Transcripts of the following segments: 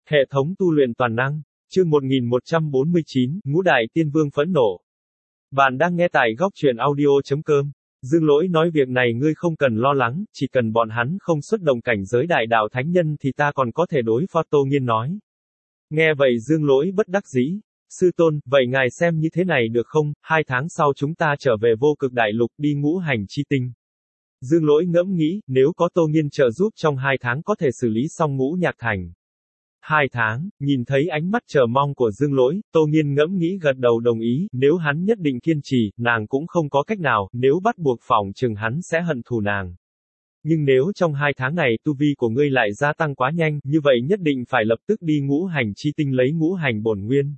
Hệ thống tu luyện toàn năng. Chương 1149, Ngũ Đại Tiên Vương phẫn nộ. Bạn đang nghe tại góc truyện audio.com. Dương Lỗi nói việc này ngươi không cần lo lắng, chỉ cần bọn hắn không xuất động cảnh giới đại đạo thánh nhân thì ta còn có thể đối phó. Tô Nghiên nói. Nghe vậy Dương Lỗi bất đắc dĩ. Sư tôn, vậy ngài xem như thế này được không, 2 tháng sau chúng ta trở về vô cực đại lục đi ngũ hành chi tinh. Dương Lỗi ngẫm nghĩ, nếu có Tô Nghiên trợ giúp trong 2 tháng có thể xử lý xong Ngũ Nhạc Thành. 2 tháng, nhìn thấy ánh mắt chờ mong của Dương Lỗi, Tô Nghiên ngẫm nghĩ gật đầu đồng ý, nếu hắn nhất định kiên trì, nàng cũng không có cách nào, nếu bắt buộc phỏng chừng hắn sẽ hận thù nàng. Nhưng nếu trong 2 tháng này tu vi của ngươi lại gia tăng quá nhanh, như vậy nhất định phải lập tức đi ngũ hành chi tinh lấy ngũ hành bổn nguyên.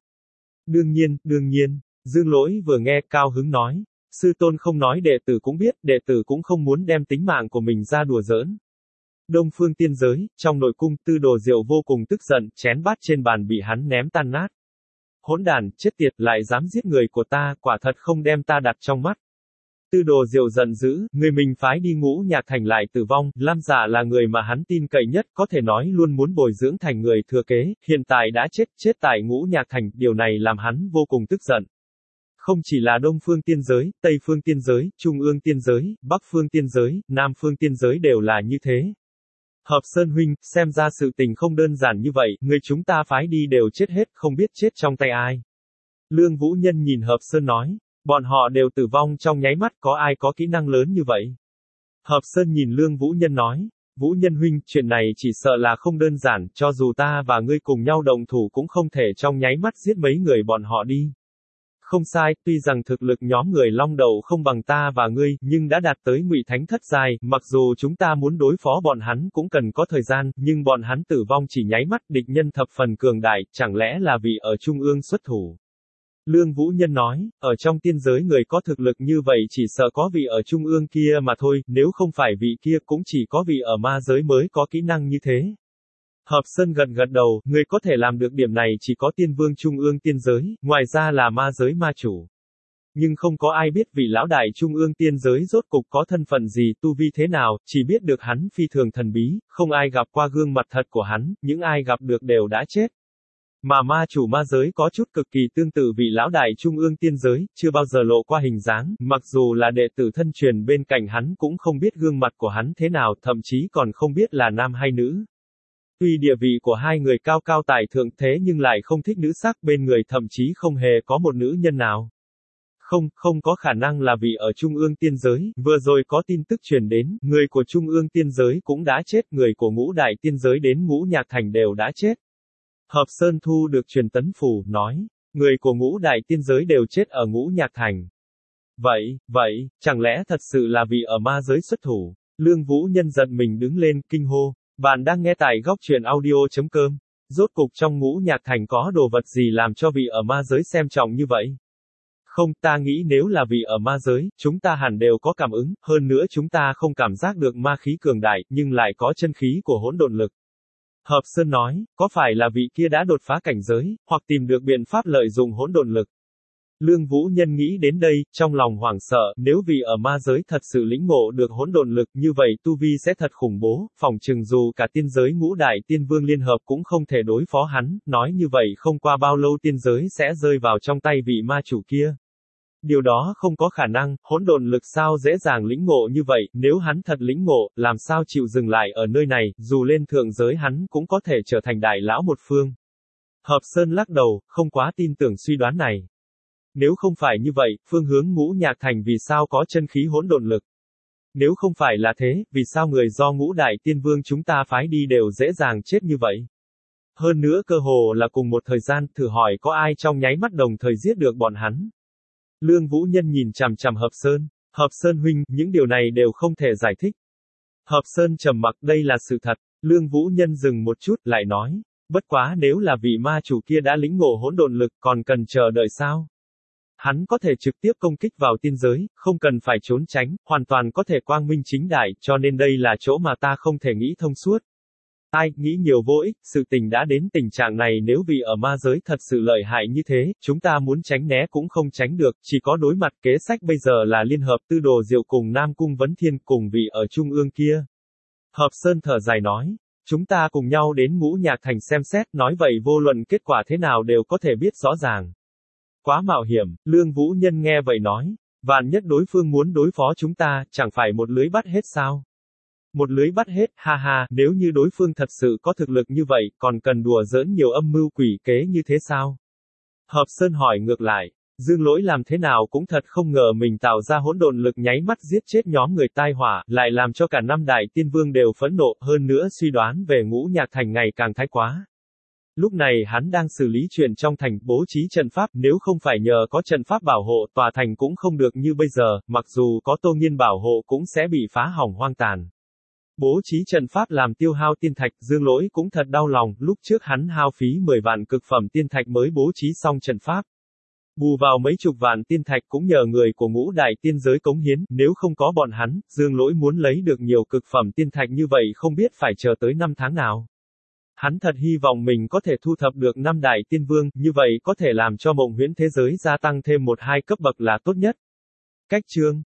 Đương nhiên, Dương Lỗi vừa nghe cao hứng nói. Sư tôn không nói đệ tử cũng biết, đệ tử cũng không muốn đem tính mạng của mình ra đùa giỡn. Đông Phương Tiên Giới, trong nội cung, Tư Đồ Diệu vô cùng tức giận, chén bát trên bàn bị hắn ném tan nát. Hỗn đản, chết tiệt, lại dám giết người của ta, quả thật không đem ta đặt trong mắt. Tư Đồ Diệu giận dữ, người mình phái đi Ngũ Nhạc Thành lại tử vong, Lam Dạ là người mà hắn tin cậy nhất, có thể nói luôn muốn bồi dưỡng thành người thừa kế, hiện tại đã chết tại Ngũ Nhạc Thành, điều này làm hắn vô cùng tức giận. Không chỉ là Đông Phương Tiên Giới, Tây Phương Tiên Giới, Trung ương Tiên Giới, Bắc Phương Tiên Giới, Nam Phương Tiên Giới đều là như thế. Hợp Sơn huynh, xem ra sự tình không đơn giản như vậy, người chúng ta phái đi đều chết hết, không biết chết trong tay ai. Lương Vũ Nhân nhìn Hợp Sơn nói, bọn họ đều tử vong trong nháy mắt, có ai có kỹ năng lớn như vậy? Hợp Sơn nhìn Lương Vũ Nhân nói, Vũ Nhân huynh, chuyện này chỉ sợ là không đơn giản, cho dù ta và ngươi cùng nhau đồng thủ cũng không thể trong nháy mắt giết mấy người bọn họ đi. Không sai, tuy rằng thực lực nhóm người Long Đậu không bằng ta và ngươi, nhưng đã đạt tới Ngụy Thánh thất giai, mặc dù chúng ta muốn đối phó bọn hắn cũng cần có thời gian, nhưng bọn hắn tử vong chỉ nháy mắt, địch nhân thập phần cường đại, chẳng lẽ là vì ở Trung ương xuất thủ. Lương Vũ Nhân nói, ở trong tiên giới người có thực lực như vậy chỉ sợ có vị ở Trung ương kia mà thôi, nếu không phải vị kia cũng chỉ có vị ở ma giới mới có kỹ năng như thế. Hợp Sơn gật đầu, người có thể làm được điểm này chỉ có tiên vương Trung ương tiên giới, ngoài ra là ma giới ma chủ. Nhưng không có ai biết vị lão đại Trung ương tiên giới rốt cục có thân phận gì, tu vi thế nào, chỉ biết được hắn phi thường thần bí, không ai gặp qua gương mặt thật của hắn, những ai gặp được đều đã chết. Mà ma chủ ma giới có chút cực kỳ tương tự vị lão đại Trung ương tiên giới, chưa bao giờ lộ qua hình dáng, mặc dù là đệ tử thân truyền bên cạnh hắn cũng không biết gương mặt của hắn thế nào, thậm chí còn không biết là nam hay nữ. Tuy địa vị của hai người cao cao tại thượng thế nhưng lại không thích nữ sắc, bên người thậm chí không hề có một nữ nhân nào. Không có khả năng là vì ở Trung ương tiên giới, vừa rồi có tin tức truyền đến, người của Trung ương tiên giới cũng đã chết, người của Ngũ Đại tiên giới đến Ngũ Nhạc Thành đều đã chết. Hợp Sơn thu được truyền tấn phù, nói, người của Ngũ Đại tiên giới đều chết ở Ngũ Nhạc Thành. Vậy, chẳng lẽ thật sự là vì ở ma giới xuất thủ? Lương Vũ Nhân giận mình đứng lên, kinh hô. Bạn đang nghe tại góc truyện audio.com. Rốt cục trong Ngũ Nhạc Thành có đồ vật gì làm cho vị ở ma giới xem trọng như vậy? Không, ta nghĩ nếu là vị ở ma giới, chúng ta hẳn đều có cảm ứng, hơn nữa chúng ta không cảm giác được ma khí cường đại, nhưng lại có chân khí của hỗn độn lực. Hợp Sơn nói, có phải là vị kia đã đột phá cảnh giới, hoặc tìm được biện pháp lợi dụng hỗn độn lực? Lương Vũ Nhân nghĩ đến đây, trong lòng hoảng sợ, nếu vì ở ma giới thật sự lĩnh ngộ được hỗn độn lực như vậy tu vi sẽ thật khủng bố, phỏng chừng dù cả tiên giới Ngũ Đại Tiên Vương liên hợp cũng không thể đối phó hắn, nói như vậy không qua bao lâu tiên giới sẽ rơi vào trong tay vị ma chủ kia. Điều đó không có khả năng, hỗn độn lực sao dễ dàng lĩnh ngộ như vậy, nếu hắn thật lĩnh ngộ, làm sao chịu dừng lại ở nơi này, dù lên thượng giới hắn cũng có thể trở thành đại lão một phương. Hợp Sơn lắc đầu, không quá tin tưởng suy đoán này. Nếu không phải như vậy, phương hướng Ngũ Nhạc Thành vì sao có chân khí hỗn độn lực? Nếu không phải là thế, vì sao người do Ngũ Đại Tiên Vương chúng ta phái đi đều dễ dàng chết như vậy? Hơn nữa cơ hồ là cùng một thời gian, thử hỏi có ai trong nháy mắt đồng thời giết được bọn hắn? Lương Vũ Nhân nhìn chằm chằm Hợp Sơn huynh, những điều này đều không thể giải thích. Hợp Sơn trầm mặc, đây là sự thật. Lương Vũ Nhân dừng một chút, lại nói, bất quá nếu là vị ma chủ kia đã lĩnh ngộ hỗn độn lực, còn cần chờ đợi sao? Hắn có thể trực tiếp công kích vào tiên giới, không cần phải trốn tránh, hoàn toàn có thể quang minh chính đại, cho nên đây là chỗ mà ta không thể nghĩ thông suốt. Ai, nghĩ nhiều vô ích, sự tình đã đến tình trạng này nếu vì ở ma giới thật sự lợi hại như thế, chúng ta muốn tránh né cũng không tránh được, chỉ có đối mặt kế sách bây giờ là liên hợp Tư Đồ Diệu cùng Nam Cung Vấn Thiên cùng vị ở Trung ương kia. Hợp Sơn thở dài nói, Chúng ta cùng nhau đến Ngũ Nhạc Thành xem xét, nói vậy vô luận kết quả thế nào đều có thể biết rõ ràng. Quá mạo hiểm, Lương Vũ Nhân nghe vậy nói. Vạn nhất đối phương muốn đối phó chúng ta, chẳng phải một lưới bắt hết sao? Một lưới bắt hết, ha ha, nếu như đối phương thật sự có thực lực như vậy, còn cần đùa giỡn nhiều âm mưu quỷ kế như thế sao? Hợp Sơn hỏi ngược lại. Dương Lỗi làm thế nào cũng thật không ngờ mình tạo ra hỗn độn lực nháy mắt giết chết nhóm người tai họa, lại làm cho cả năm đại tiên vương đều phẫn nộ, hơn nữa suy đoán về Ngũ Nhạc Thành ngày càng thái quá. Lúc này hắn đang xử lý chuyện trong thành, bố trí trận pháp, nếu không phải nhờ có trận pháp bảo hộ, tòa thành cũng không được như bây giờ, mặc dù có Tô Nghiên bảo hộ cũng sẽ bị phá hỏng hoang tàn. Bố trí trận pháp làm tiêu hao tiên thạch, Dương Lỗi cũng thật đau lòng, lúc trước hắn hao phí 10 vạn cực phẩm tiên thạch mới bố trí xong trận pháp. Bù vào mấy chục vạn tiên thạch cũng nhờ người của ngũ đại tiên giới cống hiến, nếu không có bọn hắn, Dương Lỗi muốn lấy được nhiều cực phẩm tiên thạch như vậy không biết phải chờ tới 5 tháng nào. Hắn thật hy vọng mình có thể thu thập được 5 đại tiên vương, như vậy có thể làm cho mộng huyễn thế giới gia tăng thêm 1-2 cấp bậc là tốt nhất. Cách chương